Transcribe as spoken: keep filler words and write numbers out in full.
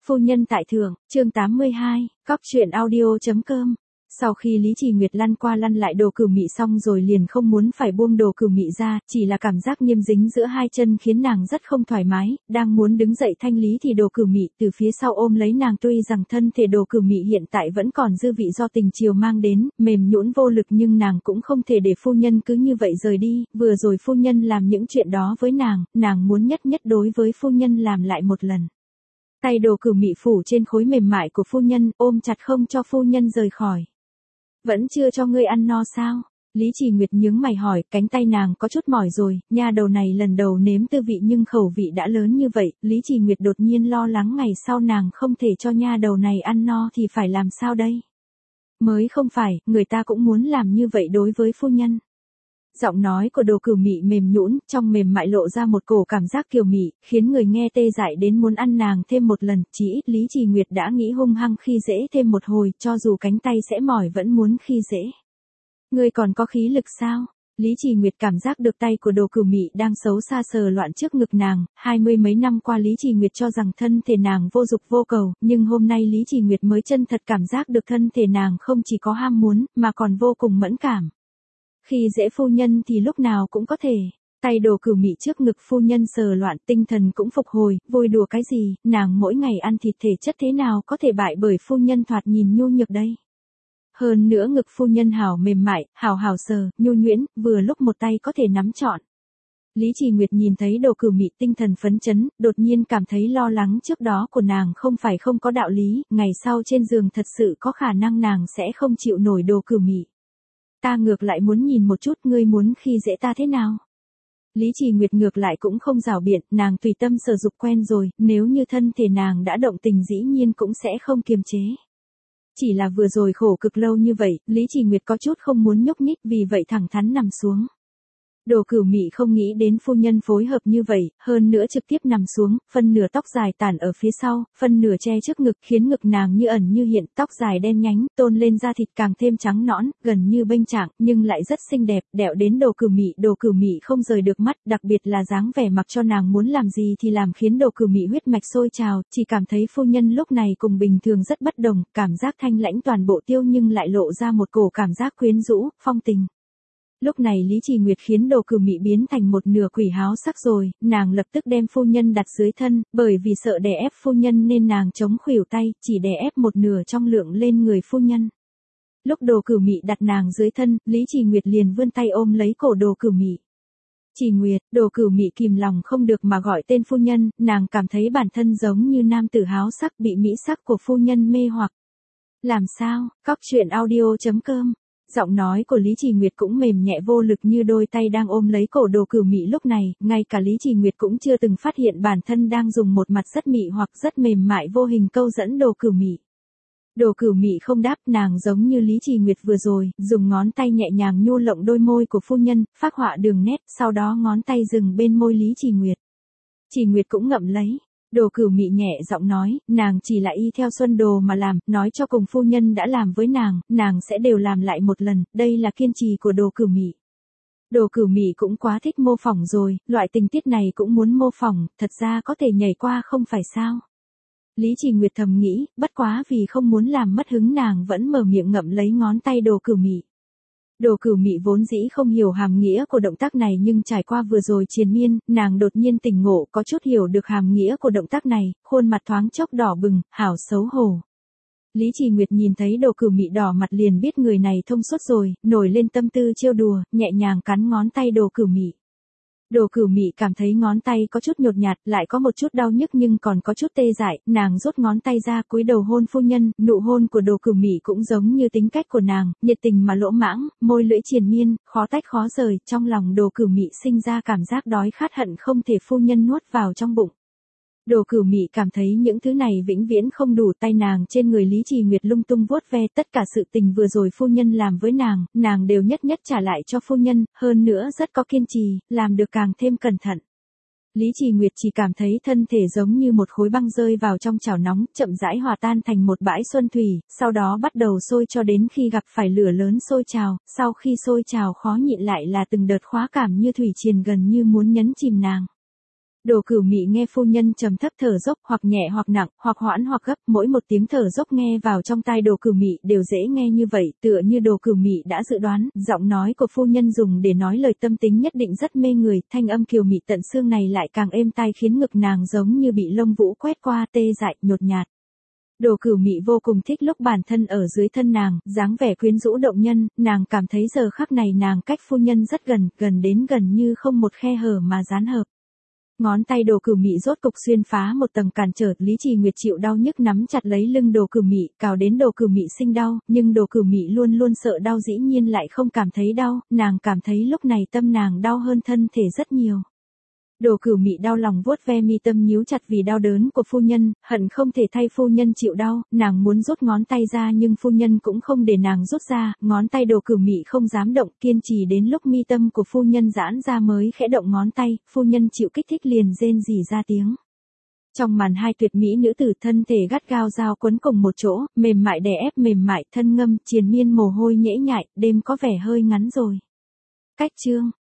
Phu nhân tại thượng, chương tám mươi hai, cóc truyện audio.com. Sau khi Lý Trì Nguyệt lăn qua lăn lại đồ cửu mị xong rồi liền không muốn phải buông đồ cửu mị ra, chỉ là cảm giác niêm dính giữa hai chân khiến nàng rất không thoải mái, đang muốn đứng dậy thanh lý thì đồ cửu mị từ phía sau ôm lấy nàng, tuy rằng thân thể đồ cửu mị hiện tại vẫn còn dư vị do tình chiều mang đến, mềm nhũn vô lực nhưng nàng cũng không thể để phu nhân cứ như vậy rời đi, vừa rồi phu nhân làm những chuyện đó với nàng, nàng muốn nhất nhất đối với phu nhân làm lại một lần. Tay đồ cửu mị phủ trên khối mềm mại của phu nhân, ôm chặt không cho phu nhân rời khỏi. Vẫn chưa cho ngươi ăn no sao? Lý Trì Nguyệt nhướng mày hỏi, cánh tay nàng có chút mỏi rồi, nha đầu này lần đầu nếm tư vị nhưng khẩu vị đã lớn như vậy, Lý Trì Nguyệt đột nhiên lo lắng ngày sau nàng không thể cho nha đầu này ăn no thì phải làm sao đây? Mới không phải, người ta cũng muốn làm như vậy đối với phu nhân. Giọng nói của đồ cửu mị mềm nhũn, trong mềm mại lộ ra một cổ cảm giác kiều mị, khiến người nghe tê dại đến muốn ăn nàng thêm một lần, chỉ ít Lý Trì Nguyệt đã nghĩ hung hăng khi dễ thêm một hồi, cho dù cánh tay sẽ mỏi vẫn muốn khi dễ. Ngươi còn có khí lực sao? Lý Trì Nguyệt cảm giác được tay của đồ cửu mị đang xấu xa sờ loạn trước ngực nàng, hai mươi mấy năm qua Lý Trì Nguyệt cho rằng thân thể nàng vô dục vô cầu, nhưng hôm nay Lý Trì Nguyệt mới chân thật cảm giác được thân thể nàng không chỉ có ham muốn, mà còn vô cùng mẫn cảm. Khi dễ phu nhân thì lúc nào cũng có thể, tay đồ cửu mị trước ngực phu nhân sờ loạn, tinh thần cũng phục hồi, vui đùa cái gì, nàng mỗi ngày ăn thịt thể chất thế nào có thể bại bởi phu nhân thoạt nhìn nhu nhược đây. Hơn nữa ngực phu nhân hảo mềm mại, hảo hảo sờ, nhu nhuyễn, vừa lúc một tay có thể nắm trọn. Lý Trì Nguyệt nhìn thấy đồ cửu mị tinh thần phấn chấn, đột nhiên cảm thấy lo lắng trước đó của nàng không phải không có đạo lý, ngày sau trên giường thật sự có khả năng nàng sẽ không chịu nổi đồ cửu mị. Ta ngược lại muốn nhìn một chút ngươi muốn khi dễ ta thế nào. Lý Trì Nguyệt ngược lại cũng không rảo biện, nàng tùy tâm sở dục quen rồi, nếu như thân thể nàng đã động tình dĩ nhiên cũng sẽ không kiềm chế. Chỉ là vừa rồi khổ cực lâu như vậy, Lý Trì Nguyệt có chút không muốn nhúc nhích vì vậy thẳng thắn nằm xuống. Đồ cửu mị không nghĩ đến phu nhân phối hợp như vậy, hơn nữa trực tiếp nằm xuống, phân nửa tóc dài tản ở phía sau, phân nửa che trước ngực khiến ngực nàng như ẩn như hiện, tóc dài đen nhánh, tôn lên da thịt càng thêm trắng nõn, gần như bênh trạng, nhưng lại rất xinh đẹp, đẹo đến đồ cửu mị, đồ cửu mị không rời được mắt, đặc biệt là dáng vẻ mặc cho nàng muốn làm gì thì làm khiến đồ cửu mị huyết mạch sôi trào, chỉ cảm thấy phu nhân lúc này cùng bình thường rất bất đồng, cảm giác thanh lãnh toàn bộ tiêu nhưng lại lộ ra một cổ cảm giác quyến rũ, phong tình. Lúc này Lý Trì Nguyệt khiến đồ cửu mị biến thành một nửa quỷ háo sắc rồi, nàng lập tức đem phu nhân đặt dưới thân, bởi vì sợ đè ép phu nhân nên nàng chống khuỷu tay, chỉ đè ép một nửa trong lượng lên người phu nhân. Lúc đồ cửu mị đặt nàng dưới thân, Lý Trì Nguyệt liền vươn tay ôm lấy cổ đồ cửu mị. Trì Nguyệt, đồ cửu mị kìm lòng không được mà gọi tên phu nhân, nàng cảm thấy bản thân giống như nam tử háo sắc bị mỹ sắc của phu nhân mê hoặc. Làm sao, cóc truyện audio.com. Giọng nói của Lý Trì Nguyệt cũng mềm nhẹ vô lực như đôi tay đang ôm lấy cổ đồ cửu mị lúc này, ngay cả Lý Trì Nguyệt cũng chưa từng phát hiện bản thân đang dùng một mặt rất mị hoặc rất mềm mại vô hình câu dẫn đồ cửu mị. Đồ cửu mị không đáp, nàng giống như Lý Trì Nguyệt vừa rồi, dùng ngón tay nhẹ nhàng nhu lộng đôi môi của phu nhân, phác họa đường nét, sau đó ngón tay dừng bên môi Lý Trì Nguyệt. Trì Nguyệt cũng ngậm lấy. Đồ cửu mị nhẹ giọng nói, nàng chỉ là y theo Xuân Đồ mà làm, nói cho cùng phu nhân đã làm với nàng, nàng sẽ đều làm lại một lần, đây là kiên trì của đồ cửu mị. Đồ cửu mị cũng quá thích mô phỏng rồi, loại tình tiết này cũng muốn mô phỏng, thật ra có thể nhảy qua không phải sao. Lý Trì Nguyệt thầm nghĩ, bất quá vì không muốn làm mất hứng nàng vẫn mở miệng ngậm lấy ngón tay đồ cửu mị. Đồ cửu mị vốn dĩ không hiểu hàm nghĩa của động tác này nhưng trải qua vừa rồi triền miên, nàng đột nhiên tỉnh ngộ có chút hiểu được hàm nghĩa của động tác này, khuôn mặt thoáng chốc đỏ bừng, hảo xấu hổ. Lý Trì Nguyệt nhìn thấy đồ cửu mị đỏ mặt liền biết người này thông suốt rồi, nổi lên tâm tư trêu đùa, nhẹ nhàng cắn ngón tay đồ cửu mị. Đồ cửu mị cảm thấy ngón tay có chút nhột nhạt, lại có một chút đau nhức nhưng còn có chút tê dại, nàng rút ngón tay ra cúi đầu hôn phu nhân, nụ hôn của đồ cửu mị cũng giống như tính cách của nàng, nhiệt tình mà lỗ mãng, môi lưỡi triền miên, khó tách khó rời, trong lòng đồ cửu mị sinh ra cảm giác đói khát hận không thể phu nhân nuốt vào trong bụng. Đồ cửu mị cảm thấy những thứ này vĩnh viễn không đủ, tay nàng trên người Lý Trì Nguyệt lung tung vuốt ve, tất cả sự tình vừa rồi phu nhân làm với nàng, nàng đều nhất nhất trả lại cho phu nhân, hơn nữa rất có kiên trì, làm được càng thêm cẩn thận. Lý Trì Nguyệt chỉ cảm thấy thân thể giống như một khối băng rơi vào trong chảo nóng, chậm rãi hòa tan thành một bãi xuân thủy, sau đó bắt đầu sôi cho đến khi gặp phải lửa lớn sôi trào, sau khi sôi trào khó nhịn lại là từng đợt khoái cảm như thủy triền gần như muốn nhấn chìm nàng. Đồ Cửu Mị nghe phu nhân trầm thấp thở dốc, hoặc nhẹ hoặc nặng, hoặc hoãn hoặc gấp, mỗi một tiếng thở dốc nghe vào trong tai Đồ Cửu Mị đều dễ nghe như vậy, tựa như Đồ Cửu Mị đã dự đoán, giọng nói của phu nhân dùng để nói lời tâm tính nhất định rất mê người, thanh âm kiều mị tận xương này lại càng êm tai khiến ngực nàng giống như bị lông vũ quét qua, tê dại, nhột nhạt. Đồ Cửu Mị vô cùng thích lúc bản thân ở dưới thân nàng, dáng vẻ quyến rũ động nhân, nàng cảm thấy giờ khắc này nàng cách phu nhân rất gần, gần đến gần như không một khe hở mà dán hợp. Ngón tay Đồ Cửu Mị rốt cục xuyên phá một tầng cản trở, Lý Trì Nguyệt chịu đau nhức nắm chặt lấy lưng Đồ Cửu Mị, cào đến Đồ Cửu Mị sinh đau, nhưng Đồ Cửu Mị luôn luôn sợ đau dĩ nhiên lại không cảm thấy đau, nàng cảm thấy lúc này tâm nàng đau hơn thân thể rất nhiều. Đồ Cửu Mị đau lòng vuốt ve mi tâm nhíu chặt vì đau đớn của phu nhân, hận không thể thay phu nhân chịu đau, nàng muốn rút ngón tay ra nhưng phu nhân cũng không để nàng rút ra, ngón tay Đồ Cửu Mị không dám động, kiên trì đến lúc mi tâm của phu nhân giãn ra mới khẽ động ngón tay, phu nhân chịu kích thích liền rên rỉ ra tiếng. Trong màn hai tuyệt mỹ nữ tử thân thể gắt gao giao quấn cùng một chỗ, mềm mại đè ép mềm mại, thân ngâm, triền miên mồ hôi nhễ nhại, đêm có vẻ hơi ngắn rồi. Cách chương